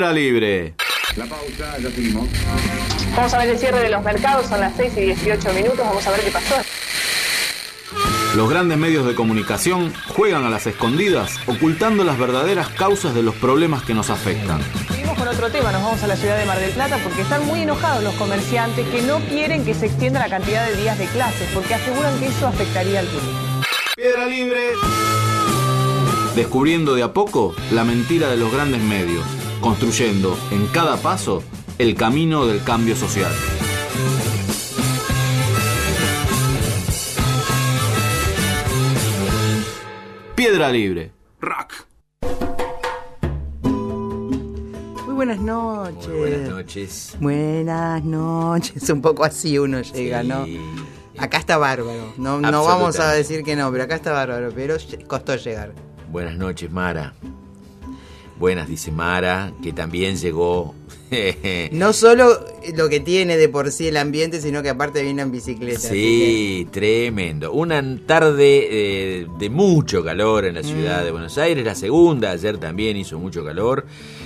Piedra Libre. La pausa, ya seguimos. Vamos a ver el cierre de los mercados, son las 6:18. Vamos a ver qué pasó. Los grandes medios de comunicación juegan a las escondidas, ocultando las verdaderas causas de los problemas que nos afectan. Seguimos con otro tema, nos vamos a la ciudad de Mar del Plata porque están muy enojados los comerciantes que no quieren que se extienda la cantidad de días de clases porque aseguran que eso afectaría al turismo. Piedra Libre. Descubriendo de a poco la mentira de los grandes medios, construyendo en cada paso el camino del cambio social. Piedra Libre. Rock. Muy buenas noches. Muy buenas noches. Buenas noches. Un poco así uno llega, sí. ¿No? Acá está bárbaro. No vamos a decir que no, pero acá está bárbaro. Pero costó llegar. Buenas noches, Mara. Buenas, dice Mara, que también llegó. No solo lo que tiene de por sí el ambiente, sino que aparte viene en bicicleta. Sí, tremendo. Una tarde de mucho calor en la ciudad de Buenos Aires. La segunda, ayer también hizo mucho calor.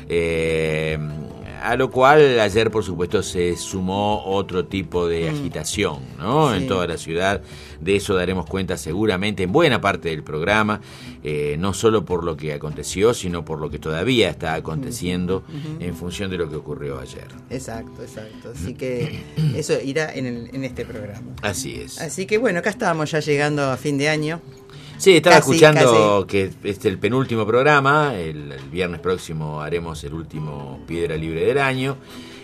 A lo cual ayer, por supuesto, se sumó otro tipo de agitación, ¿no? Sí. En toda la ciudad. De eso daremos cuenta seguramente en buena parte del programa, no solo por lo que aconteció, sino por lo que todavía está aconteciendo en función de lo que ocurrió ayer. Exacto. Así que eso irá en este programa. Así es. Así que bueno, acá estábamos ya llegando a fin de año. Sí, estaba escuchando que este es el penúltimo programa. El viernes próximo haremos el último Piedra Libre del año.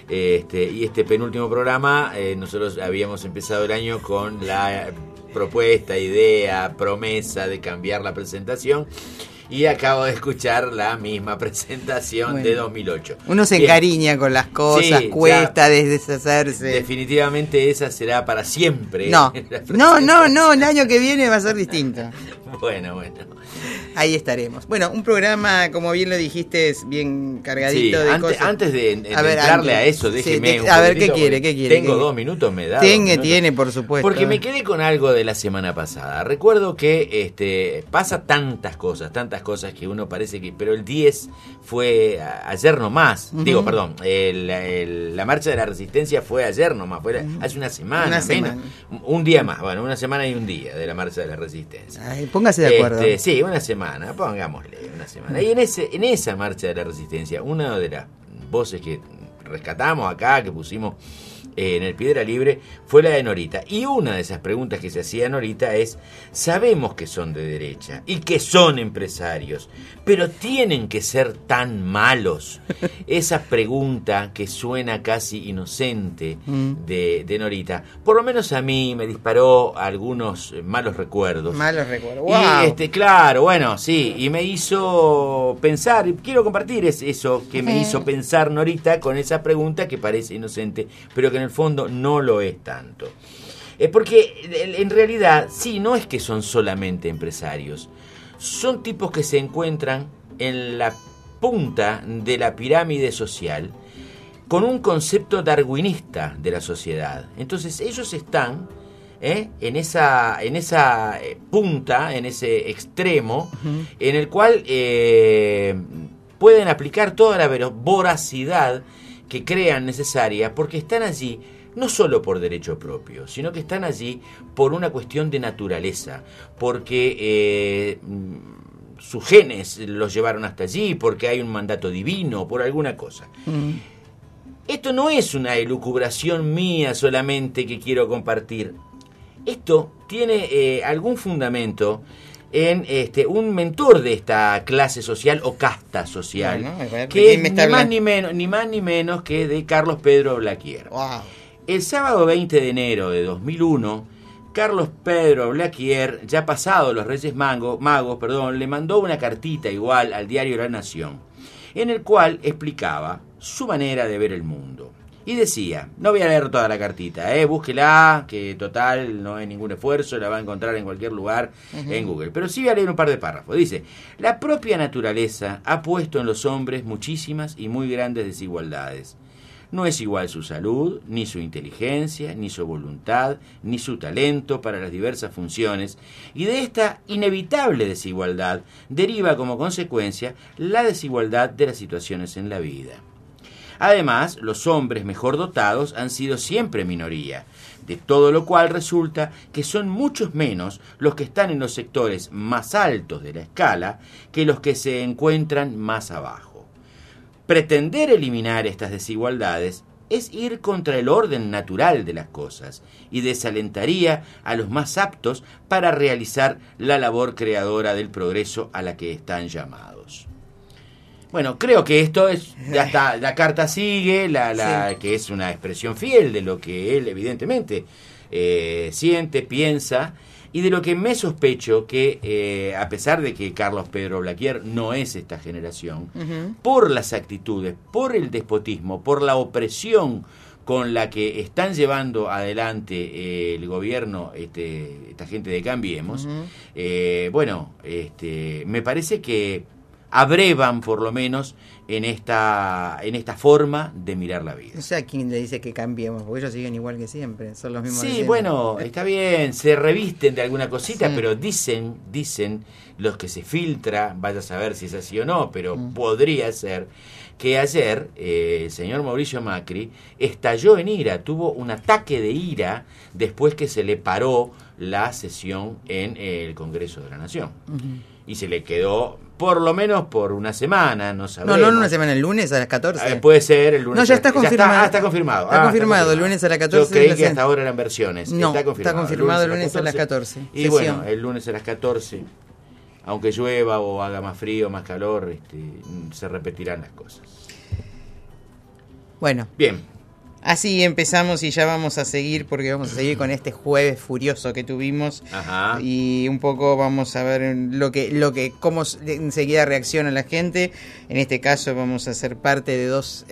Y este penúltimo programa, nosotros habíamos empezado el año con la propuesta, idea, promesa de cambiar la presentación. Y acabo de escuchar la misma presentación de 2008. Uno se encariña con las cosas, sí, cuesta deshacerse. Definitivamente esa será para siempre. No, el año que viene va a ser distinto. Bueno. Ahí estaremos. Bueno, un programa, como bien lo dijiste, es bien cargadito de cosas. Antes de entrarle a eso, déjeme a ver, ¿qué quiere? Tengo 2 minutos, me da. Tiene, por supuesto. Porque me quedé con algo de la semana pasada. Recuerdo que pasa tantas cosas que uno parece que... Pero el 10 fue ayer nomás. Digo, perdón, la marcha de la Resistencia fue ayer nomás. Fue hace una semana. Un día más. Bueno, una semana y un día de la marcha de la Resistencia. Ay, póngase de acuerdo. Sí, una semana, pongámosle una semana. Y en esa marcha de la Resistencia, una de las voces que rescatamos acá, que pusimos en el Piedra Libre, fue la de Norita. Y una de esas preguntas que se hacía a Norita es: sabemos que son de derecha y que son empresarios, pero ¿tienen que ser tan malos? Esa pregunta que suena casi inocente de Norita, por lo menos a mí me disparó algunos malos recuerdos. Wow. Y claro, bueno, sí, y me hizo pensar, y quiero compartir eso que me hizo pensar Norita con esa pregunta que parece inocente, pero que en el fondo no lo es tanto. Porque en realidad, sí, no es que son solamente empresarios, son tipos que se encuentran en la punta de la pirámide social con un concepto darwinista de la sociedad. Entonces ellos están en esa punta, en ese extremo, en el cual pueden aplicar toda la voracidad que crean necesaria, porque están allí no solo por derecho propio, sino que están allí por una cuestión de naturaleza, porque sus genes los llevaron hasta allí, porque hay un mandato divino, por alguna cosa. Esto no es una elucubración mía solamente que quiero compartir. Esto tiene algún fundamento en un mentor de esta clase social o casta social, que es ni más ni menos que de Carlos Pedro Blaquier. Wow. El sábado 20 de enero de 2001, Carlos Pedro Blaquier, ya pasado los Reyes Magos, le mandó una cartita igual al diario La Nación, en el cual explicaba su manera de ver el mundo. Y decía, no voy a leer toda la cartita, búsquela, que total no hay ningún esfuerzo, la va a encontrar en cualquier lugar en Google. Pero sí voy a leer un par de párrafos. Dice: la propia naturaleza ha puesto en los hombres muchísimas y muy grandes desigualdades. No es igual su salud, ni su inteligencia, ni su voluntad, ni su talento para las diversas funciones, y de esta inevitable desigualdad deriva como consecuencia la desigualdad de las situaciones en la vida. Además, los hombres mejor dotados han sido siempre minoría, de todo lo cual resulta que son muchos menos los que están en los sectores más altos de la escala que los que se encuentran más abajo. Pretender eliminar estas desigualdades es ir contra el orden natural de las cosas y desalentaría a los más aptos para realizar la labor creadora del progreso a la que están llamados. Bueno, creo que esto es, ya está, la carta sigue, Sí. que es una expresión fiel de lo que él evidentemente siente, piensa, y de lo que me sospecho que, a pesar de que Carlos Pedro Blaquier no es esta generación, por las actitudes, por el despotismo, por la opresión con la que están llevando adelante el gobierno, esta gente de Cambiemos, me parece que abrevan por lo menos en esta forma de mirar la vida. O sea, ¿quién le dice que cambiemos? Porque ellos siguen igual que siempre, son los mismos. Sí, de siempre. bueno, está bien, se revisten de alguna cosita, Sí. pero dicen los que se filtra, vaya a saber si es así o no, pero podría ser que ayer el señor Mauricio Macri estalló en ira, tuvo un ataque de ira después que se le paró la sesión en el Congreso de la Nación. Y se le quedó, por lo menos por una semana, no sabremos. No, una semana, el lunes a las 14. Puede ser el lunes. No, ya está confirmado. Está confirmado. Está confirmado, el lunes a las 14. Yo creí de que la hasta ahora eran versiones. No, está confirmado el lunes a las 14. Y Sesión. bueno, el lunes a las 14, aunque llueva o haga más frío, más calor, se repetirán las cosas. Bueno, Bien. así empezamos y ya vamos a seguir, porque vamos a seguir con este jueves furioso que tuvimos. Ajá. Y un poco vamos a ver cómo enseguida reacciona la gente. En este caso vamos a ser parte de dos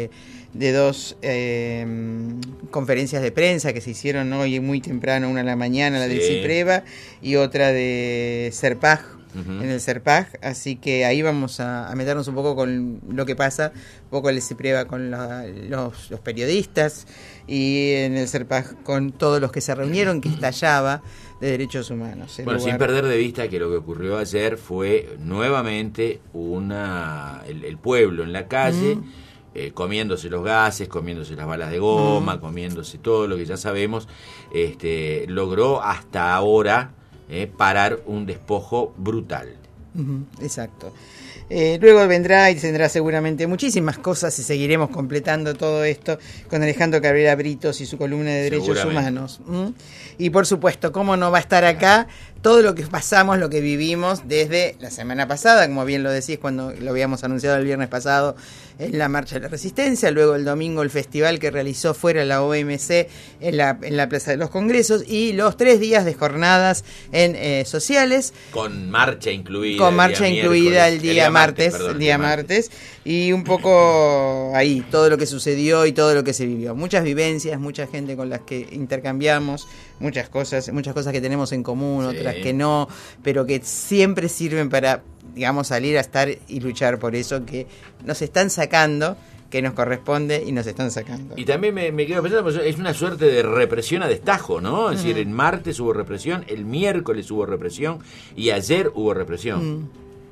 conferencias de prensa que se hicieron hoy muy temprano, una a la mañana, la del Sí. CIPREVA, y otra de Serpaj, Ujú. en el Serpaj, así que ahí vamos a meternos un poco con lo que pasa, un poco el CIPREVA con los periodistas, y en el Serpaj con todos los que se reunieron, que estallaba de derechos humanos. Bueno, sin perder de vista que lo que ocurrió ayer fue nuevamente el pueblo en la calle, comiéndose los gases, comiéndose las balas de goma, comiéndose todo lo que ya sabemos, logró hasta ahora parar un despojo brutal. Exacto. Luego vendrá y tendrá seguramente muchísimas cosas y seguiremos completando todo esto con Alejandro Cabrera Britos y su columna de Derechos Humanos. Y por supuesto, ¿cómo no va a estar acá todo lo que pasamos, lo que vivimos desde la semana pasada, como bien lo decís, cuando lo habíamos anunciado el viernes pasado en la Marcha de la Resistencia, luego el domingo el festival que realizó fuera la OMC en la Plaza de los Congresos, y los 3 días de jornadas en sociales. Con marcha incluida. Con marcha incluida el día martes, martes. Y un poco ahí, todo lo que sucedió y todo lo que se vivió. Muchas vivencias, mucha gente con las que intercambiamos, muchas cosas que tenemos en común, Sí. otras que no, pero que siempre sirven para, digamos, salir a estar y luchar por eso que nos están sacando, que nos corresponde y nos están sacando. Y también me quedo pensando, pues, es una suerte de represión a destajo, ¿no? Es decir, el martes hubo represión, el miércoles hubo represión y ayer hubo represión.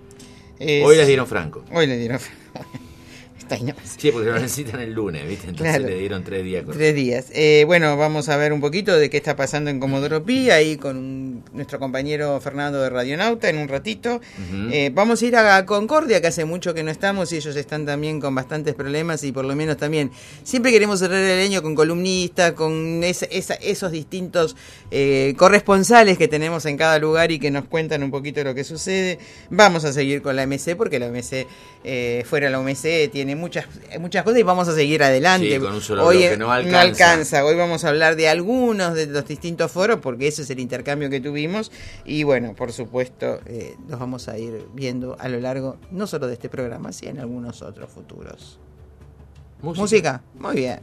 Hoy les dieron franco. Hoy les dieron franco. Está ahí nomás. Sí, porque lo necesitan el lunes, ¿viste? Entonces Claro. le dieron 3 días. 3 días. Bueno, vamos a ver un poquito de qué está pasando en Comodoro Pi, ahí con nuestro compañero Fernando de Radionauta en un ratito. Vamos a ir a Concordia, que hace mucho que no estamos y ellos están también con bastantes problemas, y por lo menos también siempre queremos cerrar el año con columnistas, con esos distintos corresponsales que tenemos en cada lugar y que nos cuentan un poquito lo que sucede. Vamos a seguir con la MC, porque la MC, fuera la OMC, tiene muchas cosas y vamos a seguir adelante. Sí, con un solo Hoy bloque no alcanza. Hoy vamos a hablar de algunos de los distintos foros, porque ese es el intercambio que tuvimos, y bueno, por supuesto, los vamos a ir viendo a lo largo no solo de este programa, sino en algunos otros futuros. Música, muy bien.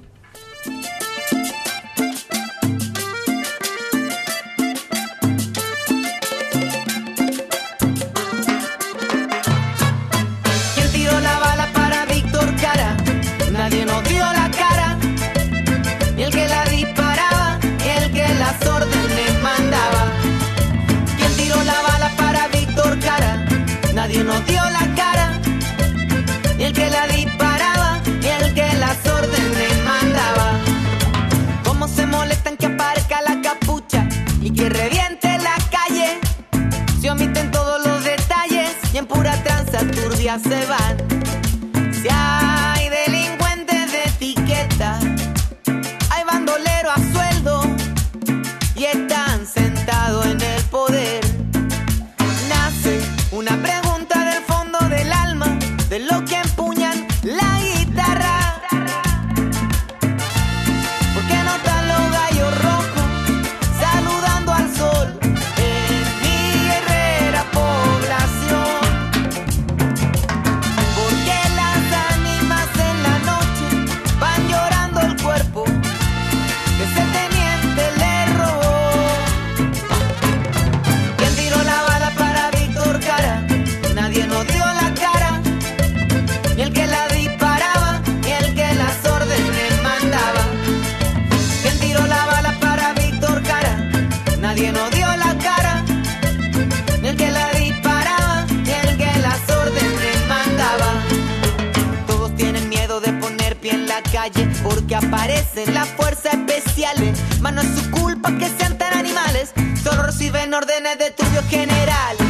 ¿Quién tiró la bala para Víctor Jara? Nadie nos dio la cara, ni el que la disparaba, ni el que las órdenes mandaba. ¿Quién tiró la bala para Víctor Jara? Nadie nos dio la cara, ni el que la disparaba, ni el que las ya se van. Si hay delincuentes de etiqueta, hay bandoleros a sueldo y están sentados en el poder. Nace una pregunta del fondo del alma de los que empuñan la guitarra. ¿Por qué no están los gallos rojos saludando al sol en mi guerrera población? ¿Por qué las ánimas en la noche van llorando el cuerpo que ese teniente le robó? ¿Quién tiró la bala para Víctor Jara? Nadie nos dio la cara, ni el que la disparaba, ni el que las órdenes mandaba. ¿Quién tiró la bala para Víctor Jara? Nadie nos dio la cara, ni el que la disparaba, ni el que las órdenes mandaba. Todos tienen miedo de poner pie en la calle porque aparecen las fuerzas especiales. Mas no es su culpa que sean tan animales, solo reciben órdenes de estudios generales.